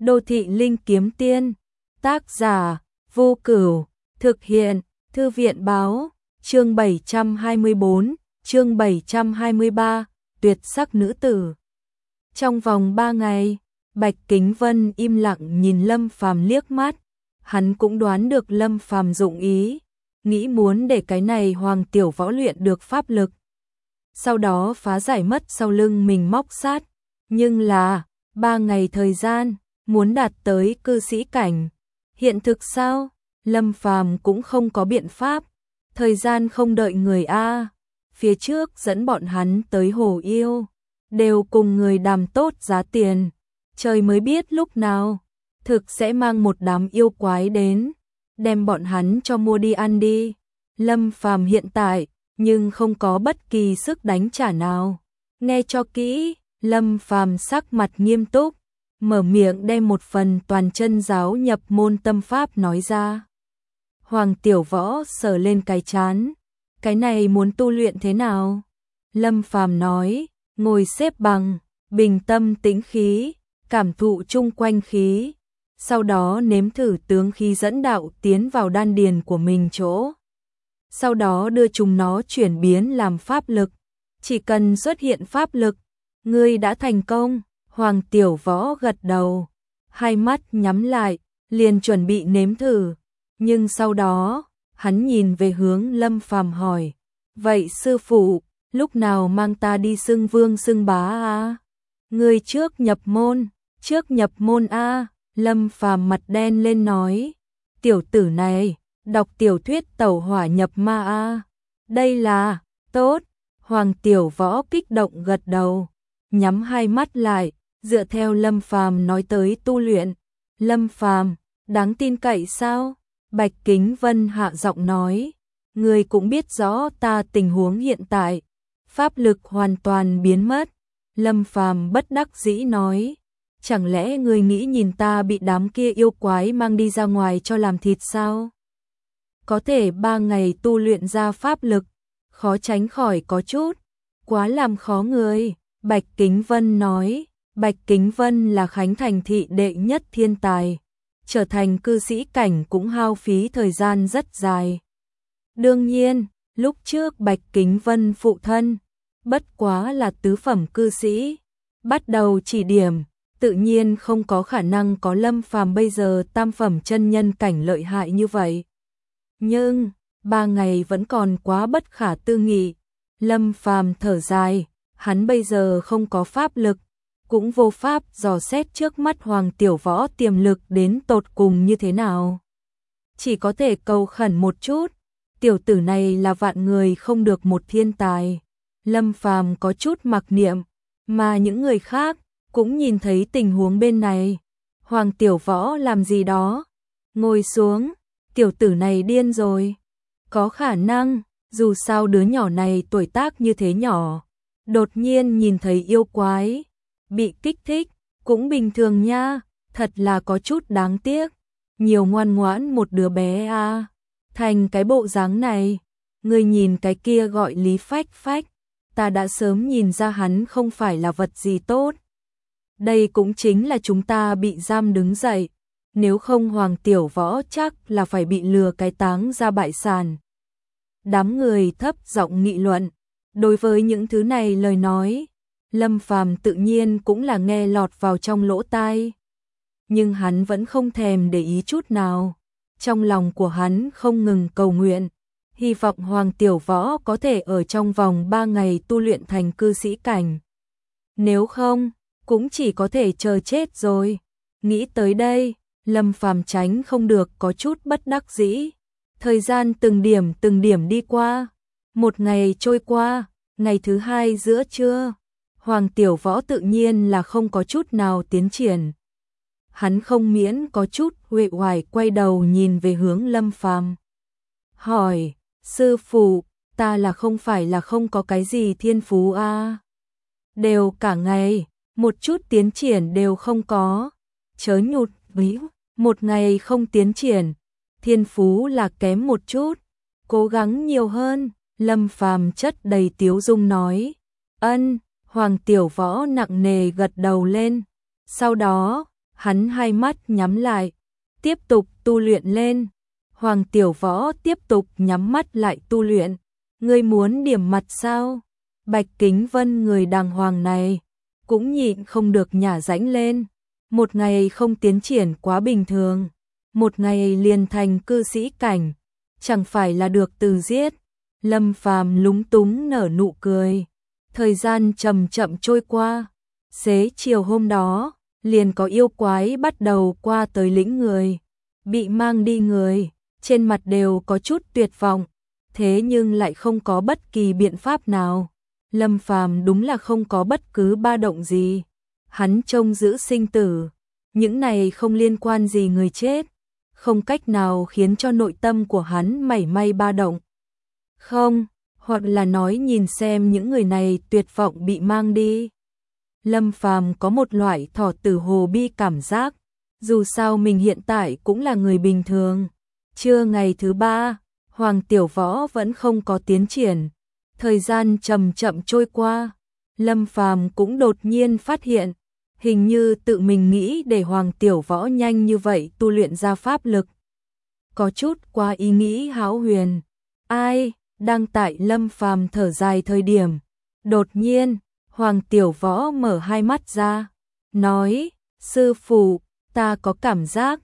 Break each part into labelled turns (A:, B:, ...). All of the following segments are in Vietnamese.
A: Đô thị linh kiếm tiên, tác giả, Vô Cửu, thực hiện, Thư viện báo, chương 724, chương 723, tuyệt sắc nữ tử. Trong vòng 3 ngày, Bạch Kính Vân im lặng nhìn Lâm Phàm liếc mắt, hắn cũng đoán được Lâm Phàm dụng ý, nghĩ muốn để cái này Hoàng Tiểu Võ luyện được pháp lực. Sau đó phá giải mất sau lưng mình móc sát, nhưng là 3 ngày thời gian, muốn đạt tới cư sĩ cảnh. Hiện thực sao? Lâm Phàm cũng không có biện pháp, thời gian không đợi người a. Phía trước dẫn bọn hắn tới Hồ Yêu, đều cùng người đàm tốt giá tiền, trời mới biết lúc nào thực sẽ mang một đám yêu quái đến, đem bọn hắn cho mua đi ăn đi. Lâm Phàm hiện tại nhưng không có bất kỳ sức đánh trả nào. Nghe cho kỹ, Lâm Phàm sắc mặt nghiêm túc, mở miệng đem một phần toàn chân giáo nhập môn tâm pháp nói ra. Hoàng Tiểu Võ sờ lên cái trán, cái này muốn tu luyện thế nào? Lâm Phàm nói, ngồi xếp bằng, bình tâm tĩnh khí, cảm thụ chung quanh khí, sau đó nếm thử tướng khí dẫn đạo tiến vào đan điền của mình chỗ. Sau đó đưa chúng nó chuyển biến làm pháp lực, chỉ cần xuất hiện pháp lực, ngươi đã thành công. Hoàng Tiểu Võ gật đầu, hai mắt nhắm lại, liền chuẩn bị nếm thử, nhưng sau đó, hắn nhìn về hướng Lâm Phàm hỏi, vậy sư phụ, lúc nào mang ta đi xưng vương xưng bá a? Ngươi trước nhập môn a. Lâm Phàm mặt đen lên nói, tiểu tử này, đọc tiểu thuyết tẩu hỏa nhập ma a. Đây là, tốt. Hoàng Tiểu Võ kích động gật đầu, nhắm hai mắt lại, dựa theo Lâm Phàm nói tới tu luyện. Lâm Phàm, đáng tin cậy sao? Bạch Kính Vân hạ giọng nói, ngươi cũng biết rõ ta tình huống hiện tại, pháp lực hoàn toàn biến mất. Lâm Phàm bất đắc dĩ nói, chẳng lẽ ngươi nghĩ nhìn ta bị đám kia yêu quái mang đi ra ngoài cho làm thịt sao? Có thể 3 ngày tu luyện ra pháp lực, khó tránh khỏi có chút quá làm khó người. Bạch Kính Vân nói, Bạch Kính Vân là Khánh Thành thị đệ nhất thiên tài, trở thành cư sĩ cảnh cũng hao phí thời gian rất dài. Đương nhiên, lúc trước Bạch Kính Vân phụ thân, bất quá là tứ phẩm cư sĩ, bắt đầu chỉ điểm, tự nhiên không có khả năng có Lâm Phàm bây giờ tam phẩm chân nhân cảnh lợi hại như vậy. Nhưng, 3 ngày vẫn còn quá bất khả tư nghị. Lâm Phàm thở dài, hắn bây giờ không có pháp lực, cũng vô pháp dò xét trước mắt Hoàng Tiểu Võ tiềm lực đến tột cùng như thế nào. Chỉ có thể cầu khẩn một chút, tiểu tử này là vạn người không được một thiên tài. Lâm Phàm có chút mặc niệm, mà những người khác cũng nhìn thấy tình huống bên này. Hoàng Tiểu Võ làm gì đó? Ngồi xuống, tiểu tử này điên rồi. Có khả năng, dù sao đứa nhỏ này tuổi tác như thế nhỏ, đột nhiên nhìn thấy yêu quái, bị kích thích, cũng bình thường nha, thật là có chút đáng tiếc. Nhiều ngoan ngoãn một đứa bé a, thành cái bộ dáng này. Người nhìn cái kia gọi Lý Phách Phách, ta đã sớm nhìn ra hắn không phải là vật gì tốt. Đây cũng chính là chúng ta bị giam đứng dậy, nếu không Hoàng Tiểu Võ chắc là phải bị lừa cái táng ra bại sản. Đám người thấp giọng nghị luận, đối với những thứ này lời nói, Lâm Phàm tự nhiên cũng là nghe lọt vào trong lỗ tai. Nhưng hắn vẫn không thèm để ý chút nào, trong lòng của hắn không ngừng cầu nguyện, hy vọng Hoàng Tiểu Võ có thể ở trong vòng 3 ngày tu luyện thành cư sĩ cảnh. Nếu không, cũng chỉ có thể chờ chết rồi. Nghĩ tới đây, Lâm Phàm tránh không được có chút bất đắc dĩ. Thời gian từng điểm đi qua. Một ngày trôi qua, ngày thứ 2 giữa trưa, Hoàng Tiểu Võ tự nhiên là không có chút nào tiến triển. Hắn không miễn có chút uể oải quay đầu nhìn về hướng Lâm Phàm. Hỏi, sư phụ, ta là không phải là không có cái gì thiên phú a? Đều cả ngày, một chút tiến triển đều không có. Chớ nhụt víu, một ngày không tiến triển, thiên phú là kém một chút, cố gắng nhiều hơn. Lâm Phàm chất đầy tiếu dung nói. Ân. Hoàng Tiểu Võ nặng nề gật đầu lên. Sau đó, Hắn hai mắt nhắm lại, tiếp tục tu luyện lên. Hoàng Tiểu Võ tiếp tục nhắm mắt lại tu luyện. Ngươi muốn điểm mặt sao? Bạch Kính Vân người đàng hoàng này cũng nhịn không được nhả rãnh lên. Một ngày không tiến triển quá bình thường, một ngày liền thành cư sĩ cảnh, chẳng phải là được từ giết. Lâm Phàm lúng túng nở nụ cười. Thời gian chậm chậm trôi qua. Xế chiều hôm đó, liền có yêu quái bắt đầu qua tới lĩnh người. Bị mang đi người, trên mặt đều có chút tuyệt vọng, thế nhưng lại không có bất kỳ biện pháp nào. Lâm Phàm đúng là không có bất cứ ba động gì. Hắn trông giữ sinh tử, những này không liên quan gì người chết, không cách nào khiến cho nội tâm của hắn mảy may ba động. Không, hoặc là nói nhìn xem những người này tuyệt vọng bị mang đi. Lâm Phàm có một loại thọ tử hồ bi cảm giác, dù sao mình hiện tại cũng là người bình thường. Trưa ngày thứ 3, Hoàng Tiểu Võ vẫn không có tiến triển. Thời gian chậm chậm trôi qua, Lâm Phàm cũng đột nhiên phát hiện, hình như tự mình nghĩ để Hoàng Tiểu Võ nhanh như vậy tu luyện ra pháp lực. Có chút qua ý nghĩ hão huyền. Ai, đang tại Lâm Phàm thở dài thời điểm, đột nhiên, Hoàng Tiểu Võ mở hai mắt ra, nói, sư phụ, ta có cảm giác,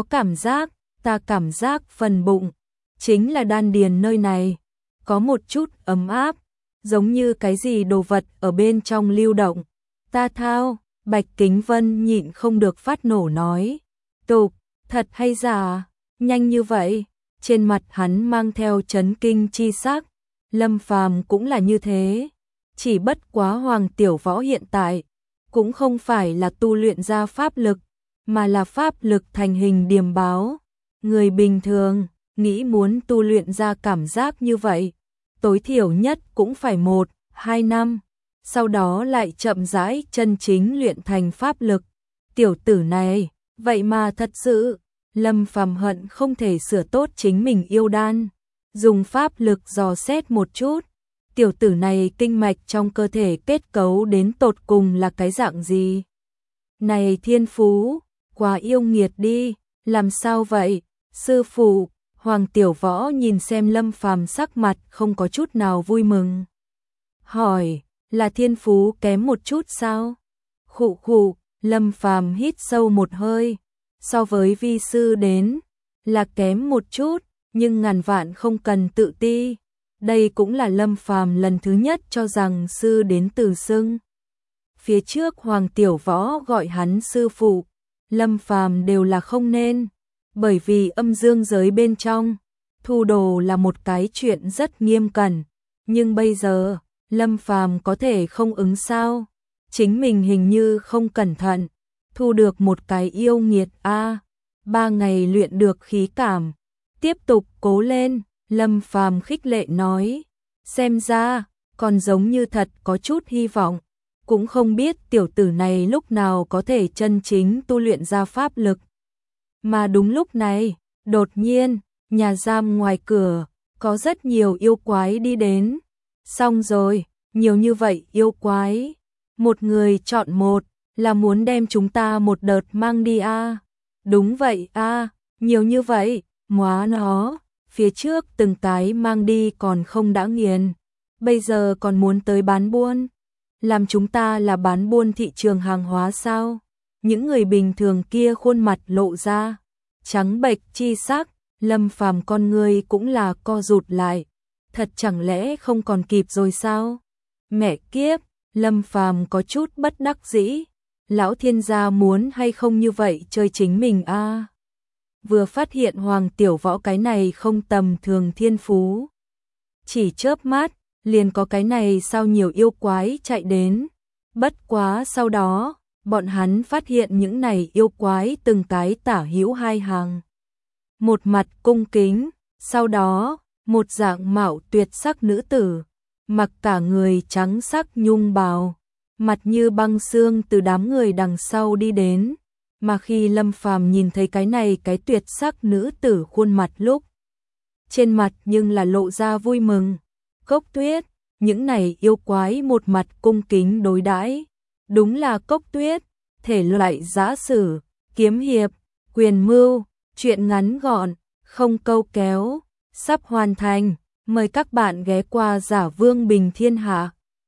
A: ta cảm giác phần bụng, chính là đan điền nơi này, có một chút ấm áp, giống như cái gì đồ vật ở bên trong lưu động. Ta thao, Bạch Kính Vân nhịn không được phát nổ nói, tục, thật hay giả, nhanh như vậy. Trên mặt hắn mang theo chấn kinh chi sắc. Lâm Phàm cũng là như thế, chỉ bất quá Hoàng Tiểu Võ hiện tại cũng không phải là tu luyện ra pháp lực, mà là pháp lực thành hình điềm báo. Người bình thường nghĩ muốn tu luyện ra cảm giác như vậy, tối thiểu nhất cũng phải 1-2 năm, sau đó lại chậm rãi chân chính luyện thành pháp lực. Tiểu tử này, vậy mà thật sự, Lâm Phàm hận không thể sửa tốt chính mình yêu đan, dùng pháp lực dò xét một chút, tiểu tử này kinh mạch trong cơ thể kết cấu đến tột cùng là cái dạng gì. Này thiên phú, quá yêu nghiệt đi, làm sao vậy, sư phụ? Hoàng Tiểu Võ nhìn xem Lâm Phàm sắc mặt không có chút nào vui mừng. Hỏi, là thiên phú kém một chút sao? Khụ khụ, Lâm Phàm hít sâu một hơi. So với vi sư đến, là kém một chút, nhưng ngàn vạn không cần tự ti. Đây cũng là Lâm Phàm lần thứ nhất cho rằng sư đến từ xưng. Phía trước Hoàng Tiểu Võ gọi hắn sư phụ, Lâm Phàm đều là không nên, bởi vì âm dương giới bên trong, thu đồ là một cái chuyện rất nghiêm cẩn, nhưng bây giờ, Lâm Phàm có thể không ứng sao? Chính mình hình như không cẩn thận, thu được một cái yêu nghiệt a. 3 ngày luyện được khí cảm, tiếp tục cố lên, Lâm Phàm khích lệ nói, xem ra còn giống như thật có chút hy vọng, cũng không biết tiểu tử này lúc nào có thể chân chính tu luyện ra pháp lực. Mà đúng lúc này, đột nhiên, nhà giam ngoài cửa có rất nhiều yêu quái đi đến. Xong rồi, nhiều như vậy yêu quái, một người chọn một, là muốn đem chúng ta một đợt mang đi a. Đúng vậy a, nhiều như vậy, móa nó, phía trước từng cái mang đi còn không đã nghiền, bây giờ còn muốn tới bán buôn, làm chúng ta là bán buôn thị trường hàng hóa sao? Những người bình thường kia khuôn mặt lộ ra trắng bệch chi sắc, Lâm Phàm con người cũng là co rụt lại, thật chẳng lẽ không còn kịp rồi sao? Mẹ kiếp, Lâm Phàm có chút bất đắc dĩ, lão thiên gia muốn hay không như vậy chơi chính mình a. Vừa phát hiện Hoàng Tiểu Võ cái này không tầm thường thiên phú, chỉ chớp mắt, liền có cái này sao nhiều yêu quái chạy đến. Bất quá sau đó, bọn hắn phát hiện những này yêu quái từng cái tả hữu hai hàng. Một mặt cung kính, sau đó, một dạng mạo tuyệt sắc nữ tử, mặc cả người trắng sắc nhung bào, mặt như băng xương từ đám người đằng sau đi đến. Mà khi Lâm Phàm nhìn thấy cái này cái tuyệt sắc nữ tử khuôn mặt lúc, trên mặt nhưng là lộ ra vui mừng. Cốc Tuyết, những này yêu quái một mặt cung kính đối đãi, đúng là Cốc Tuyết, thể loại giã sử, kiếm hiệp, quyền mưu, truyện ngắn gọn, không câu kéo, sắp hoàn thành. Mời các bạn ghé qua Giả Vương Bình Thiên Hạ.